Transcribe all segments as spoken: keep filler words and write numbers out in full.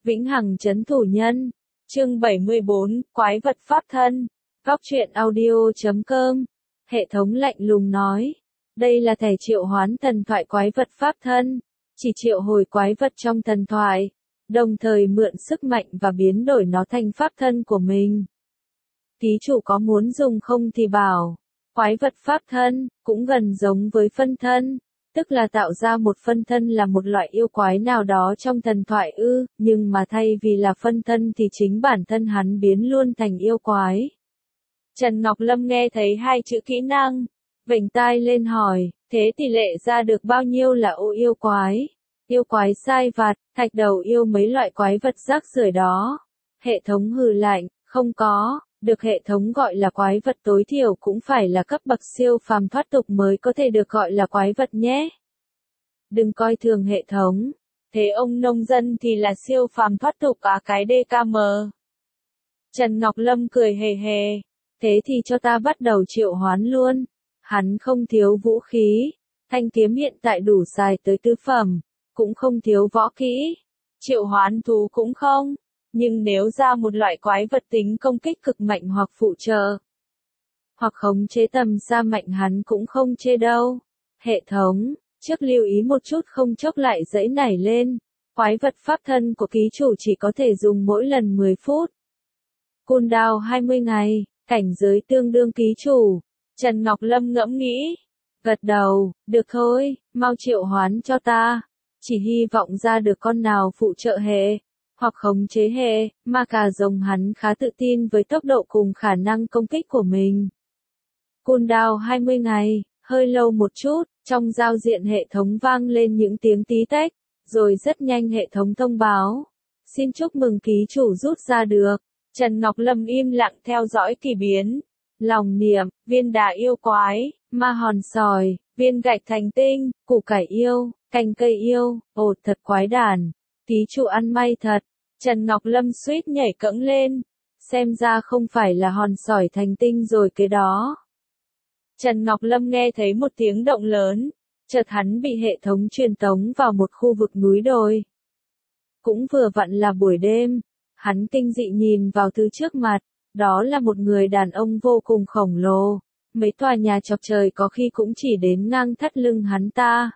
Vĩnh hằng trấn thủ nhân. Chương bảy mươi bốn, Quái vật pháp thân. Góc truyện audio chấm com. Hệ thống lạnh lùng nói. Đây là thẻ triệu hoán thần thoại quái vật pháp thân. Chỉ triệu hồi quái vật trong thần thoại. Đồng thời mượn sức mạnh và biến đổi nó thành pháp thân của mình. Ký chủ có muốn dùng không thì bảo. Quái vật pháp thân, cũng gần giống với phân thân. Tức là tạo ra một phân thân là một loại yêu quái nào đó trong thần thoại ư, nhưng mà thay vì là phân thân thì chính bản thân hắn biến luôn thành yêu quái. Trần Ngọc Lâm nghe thấy hai chữ kỹ năng, vểnh tai lên hỏi, thế tỷ lệ ra được bao nhiêu là ô yêu quái? Yêu quái sai vặt, thạch đầu yêu mấy loại quái vật rác rưởi đó. Hệ thống hừ lạnh, không có. Được hệ thống gọi là quái vật tối thiểu cũng phải là cấp bậc siêu phàm thoát tục mới có thể được gọi là quái vật nhé. Đừng coi thường hệ thống. Thế ông nông dân thì là siêu phàm thoát tục à cái đê ca em. Trần Ngọc Lâm cười hề hề. Thế thì cho ta bắt đầu triệu hoán luôn. Hắn không thiếu vũ khí. Thanh kiếm hiện tại đủ xài tới tứ phẩm. Cũng không thiếu võ kỹ. Triệu hoán thú cũng không. Nhưng nếu ra một loại quái vật tính công kích cực mạnh hoặc phụ trợ, hoặc khống chế tầm xa mạnh hắn cũng không chê đâu. Hệ thống, trước lưu ý một chút không chốc lại dãy nảy lên. Quái vật pháp thân của ký chủ chỉ có thể dùng mỗi lần mười phút. Cooldown hai mươi ngày, cảnh giới tương đương ký chủ. Trần Ngọc Lâm ngẫm nghĩ. Gật đầu, được thôi, mau triệu hoán cho ta. Chỉ hy vọng ra được con nào phụ trợ hệ. Hoặc khống chế hệ, mà cả rồng hắn khá tự tin với tốc độ cùng khả năng công kích của mình. Cooldown hai mươi ngày, hơi lâu một chút, trong giao diện hệ thống vang lên những tiếng tí tách, rồi rất nhanh hệ thống thông báo. Xin chúc mừng ký chủ rút ra được. Trần Ngọc Lâm im lặng theo dõi kỳ biến. Lòng niệm, viên đá yêu quái, ma hòn sỏi, viên gạch thành tinh, củ cải yêu, cành cây yêu, ồ thật quái đản. Ký chủ ăn may thật. Trần Ngọc Lâm suýt nhảy cẫng lên. Xem ra không phải là hòn sỏi thành tinh rồi cái đó. Trần Ngọc Lâm nghe thấy một tiếng động lớn. Chợt hắn bị hệ thống truyền tống vào một khu vực núi đồi. Cũng vừa vặn là buổi đêm. Hắn kinh dị nhìn vào thứ trước mặt. Đó là một người đàn ông vô cùng khổng lồ. Mấy tòa nhà chọc trời có khi cũng chỉ đến ngang thắt lưng hắn ta.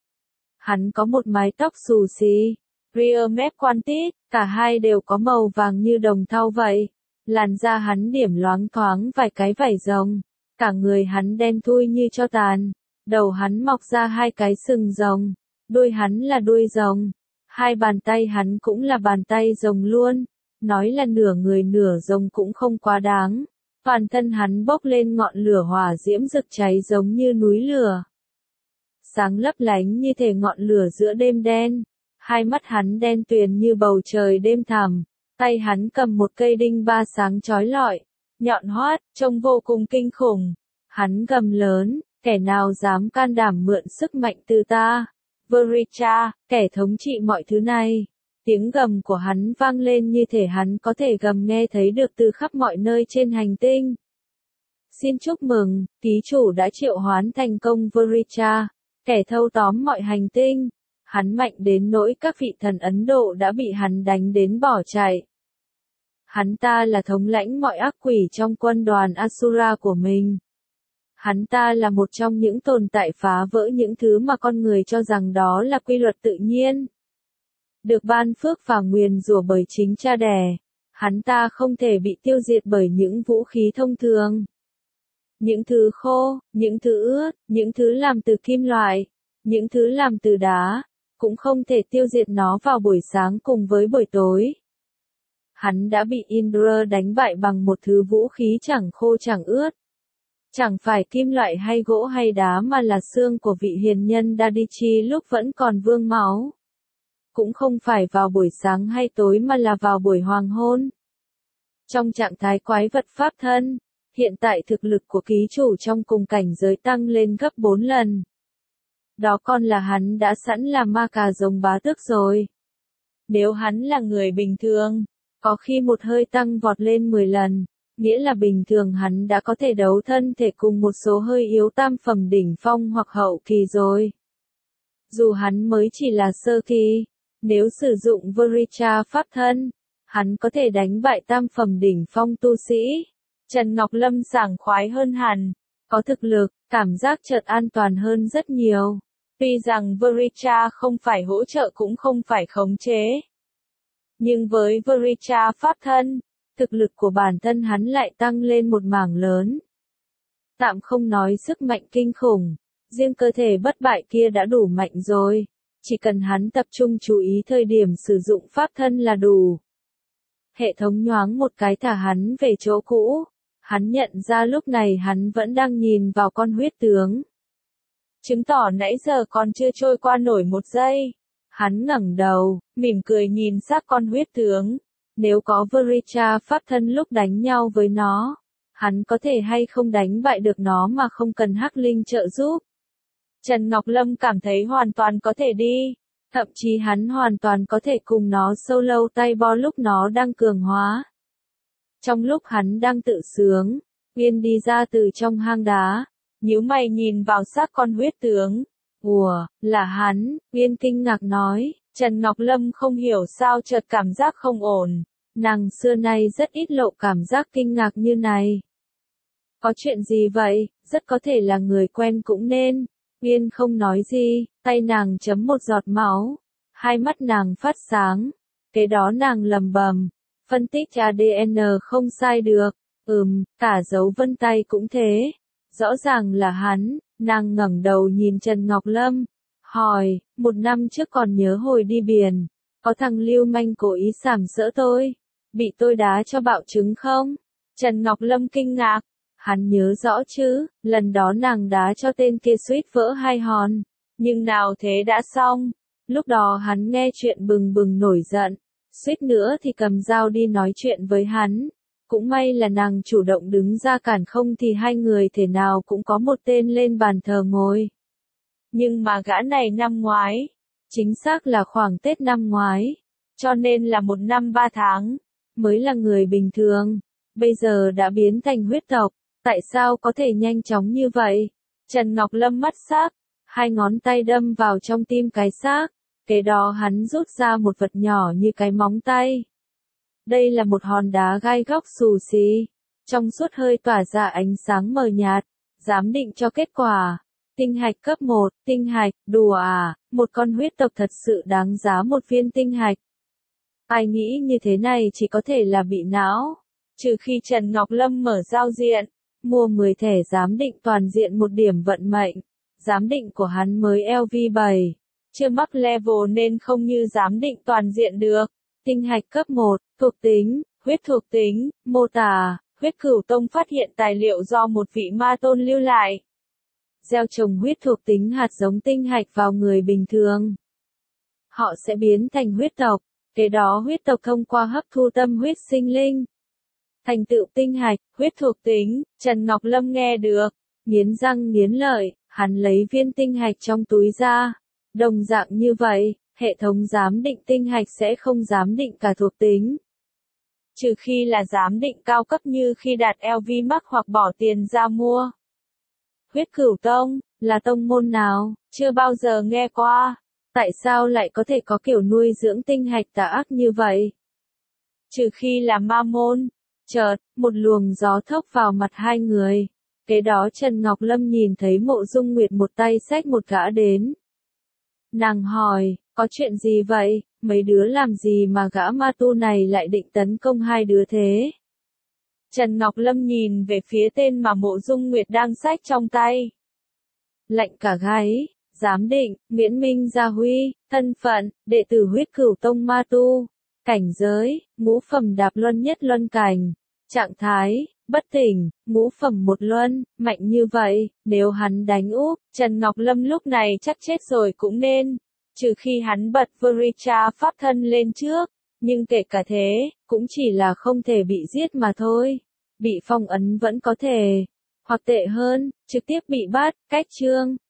Hắn có một mái tóc xù xì. Rear mép quantit, cả hai đều có màu vàng như đồng thau vậy. Làn da hắn điểm loáng thoáng vài cái vảy rồng. Cả người hắn đen thui như tro tàn. Đầu hắn mọc ra hai cái sừng rồng. Đuôi hắn là đuôi rồng. Hai bàn tay hắn cũng là bàn tay rồng luôn. Nói là nửa người nửa rồng cũng không quá đáng. Toàn thân hắn bốc lên ngọn lửa hỏa diễm rực cháy giống như núi lửa. Sáng lấp lánh như thể ngọn lửa giữa đêm đen. Hai mắt hắn đen tuyền như bầu trời đêm thẳm, tay hắn cầm một cây đinh ba sáng chói lọi, nhọn hoắt, trông vô cùng kinh khủng. Hắn gầm lớn, kẻ nào dám can đảm mượn sức mạnh từ ta? Vericha, kẻ thống trị mọi thứ này. Tiếng gầm của hắn vang lên như thể hắn có thể gầm nghe thấy được từ khắp mọi nơi trên hành tinh. Xin chúc mừng, ký chủ đã triệu hoán thành công Vericha, kẻ thâu tóm mọi hành tinh. Hắn mạnh đến nỗi các vị thần Ấn Độ đã bị hắn đánh đến bỏ chạy. Hắn ta là thống lãnh mọi ác quỷ trong quân đoàn Asura của mình. Hắn ta là một trong những tồn tại phá vỡ những thứ mà con người cho rằng đó là quy luật tự nhiên. Được ban phước và nguyền rủa bởi chính cha đẻ. Hắn ta không thể bị tiêu diệt bởi những vũ khí thông thường. Những thứ khô, những thứ ướt, những thứ làm từ kim loại, những thứ làm từ đá. Cũng không thể tiêu diệt nó vào buổi sáng cùng với buổi tối. Hắn đã bị Indra đánh bại bằng một thứ vũ khí chẳng khô chẳng ướt. Chẳng phải kim loại hay gỗ hay đá mà là xương của vị hiền nhân Dadichi lúc vẫn còn vương máu. Cũng không phải vào buổi sáng hay tối mà là vào buổi hoàng hôn. Trong trạng thái quái vật pháp thân, hiện tại thực lực của ký chủ trong cùng cảnh giới tăng lên gấp bốn lần. Đó còn là hắn đã sẵn là ma cà rồng bá tước rồi. Nếu hắn là người bình thường, có khi một hơi tăng vọt lên mười lần, nghĩa là bình thường hắn đã có thể đấu thân thể cùng một số hơi yếu tam phẩm đỉnh phong hoặc hậu kỳ rồi. Dù hắn mới chỉ là sơ kỳ, Nếu sử dụng Vricha pháp thân, hắn có thể đánh bại tam phẩm đỉnh phong tu sĩ. Trần Ngọc Lâm sảng khoái hơn hẳn, có thực lực, cảm giác chợt an toàn hơn rất nhiều. Tuy rằng Vricha không phải hỗ trợ cũng không phải khống chế. Nhưng với Vricha pháp thân, thực lực của bản thân hắn lại tăng lên một mảng lớn. Tạm không nói sức mạnh kinh khủng, riêng cơ thể bất bại kia đã đủ mạnh rồi. Chỉ cần hắn tập trung chú ý thời điểm sử dụng pháp thân là đủ. Hệ thống nhoáng một cái thả hắn về chỗ cũ. Hắn nhận ra lúc này hắn vẫn đang nhìn vào con huyết tướng. Chứng tỏ nãy giờ còn chưa trôi qua nổi một giây. Hắn ngẩng đầu, mỉm cười nhìn xác con huyết tướng. Nếu có Vricha pháp thân lúc đánh nhau với nó, hắn có thể hay không đánh bại được nó mà không cần Hắc Linh trợ giúp. Trần Ngọc Lâm cảm thấy hoàn toàn có thể đi. Thậm chí hắn hoàn toàn có thể cùng nó solo tay bo lúc nó đang cường hóa. Trong lúc hắn đang tự sướng, Uyên đi ra từ trong hang đá, nhíu mày nhìn vào xác con huyết tướng. Ủa, là hắn, Uyên kinh ngạc nói. Trần Ngọc Lâm không hiểu sao chợt cảm giác không ổn. Nàng xưa nay rất ít lộ cảm giác kinh ngạc như này. Có chuyện gì vậy, rất có thể là người quen cũng nên. Uyên không nói gì, tay nàng chấm một giọt máu. Hai mắt nàng phát sáng. Kế đó nàng lầm bầm. Phân tích a đê en không sai được. Ừm, cả dấu vân tay cũng thế. Rõ ràng là hắn. Nàng ngẩng đầu nhìn Trần Ngọc Lâm. Hỏi, một năm trước còn nhớ hồi đi biển. Có thằng lưu manh cố ý sàm sỡ tôi. Bị tôi đá cho bạo trứng không? Trần Ngọc Lâm kinh ngạc. Hắn nhớ rõ chứ, lần đó nàng đá cho tên kia suýt vỡ hai hòn. Nhưng nào thế đã xong. Lúc đó hắn nghe chuyện bừng bừng nổi giận. Suýt nữa thì cầm dao đi nói chuyện với hắn. Cũng may là nàng chủ động đứng ra cản, không thì hai người thể nào cũng có một tên lên bàn thờ ngồi. Nhưng mà gã này năm ngoái. Chính xác là khoảng Tết năm ngoái. Cho nên là một năm ba tháng. Mới là người bình thường. Bây giờ đã biến thành huyết tộc. Tại sao có thể nhanh chóng như vậy? Trần Ngọc Lâm mắt sắc. Hai ngón tay đâm vào trong tim cái xác. Kế đó hắn rút ra một vật nhỏ như cái móng tay. Đây là một hòn đá gai góc xù xì. Trong suốt hơi tỏa ra ánh sáng mờ nhạt. Giám định cho kết quả. Tinh hạch cấp một, tinh hạch, đùa à, một con huyết tộc thật sự đáng giá một viên tinh hạch. Ai nghĩ như thế này chỉ có thể là bị não. Trừ khi Trần Ngọc Lâm mở giao diện, mua mười thẻ giám định toàn diện một điểm vận mệnh. Giám định của hắn mới L V bảy. Chưa mắc level nên không như giám định toàn diện được. Tinh hạch cấp một, thuộc tính, huyết thuộc tính, mô tả, huyết cửu tông phát hiện tài liệu do một vị ma tôn lưu lại. Gieo trồng huyết thuộc tính hạt giống tinh hạch vào người bình thường. Họ sẽ biến thành huyết tộc. Kế đó huyết tộc thông qua hấp thu tâm huyết sinh linh. Thành tựu tinh hạch, huyết thuộc tính, Trần Ngọc Lâm nghe được. Nghiến răng nghiến lợi, hắn lấy viên tinh hạch trong túi ra. Đồng dạng như vậy, hệ thống giám định tinh hạch sẽ không giám định cả thuộc tính. Trừ khi là giám định cao cấp như khi đạt L V Max hoặc bỏ tiền ra mua. Huyết cửu tông, là tông môn nào, chưa bao giờ nghe qua. Tại sao lại có thể có kiểu nuôi dưỡng tinh hạch tà ác như vậy? Trừ khi là ma môn. Chợt, một luồng gió thốc vào mặt hai người. Kế đó Trần Ngọc Lâm nhìn thấy Mộ Dung Nguyệt một tay xách một gã đến. Nàng hỏi, có chuyện gì vậy, mấy đứa làm gì mà gã ma tu này lại định tấn công hai đứa thế? Trần Ngọc Lâm nhìn về phía tên mà Mộ Dung Nguyệt đang xách trong tay. Lạnh cả gáy, giám định, Miễn Minh Gia Huy, thân phận, đệ tử huyết cửu tông ma tu. Cảnh giới, ngũ phẩm đạp luân nhất luân cảnh. Trạng thái, bất tỉnh, ngũ phẩm một luân, mạnh như vậy, nếu hắn đánh úp, Trần Ngọc Lâm lúc này chắc chết rồi cũng nên. Trừ khi hắn bật Vricha pháp thân lên trước, nhưng kể cả thế, cũng chỉ là không thể bị giết mà thôi. Bị phong ấn vẫn có thể, hoặc tệ hơn, trực tiếp bị bắt, cách chương.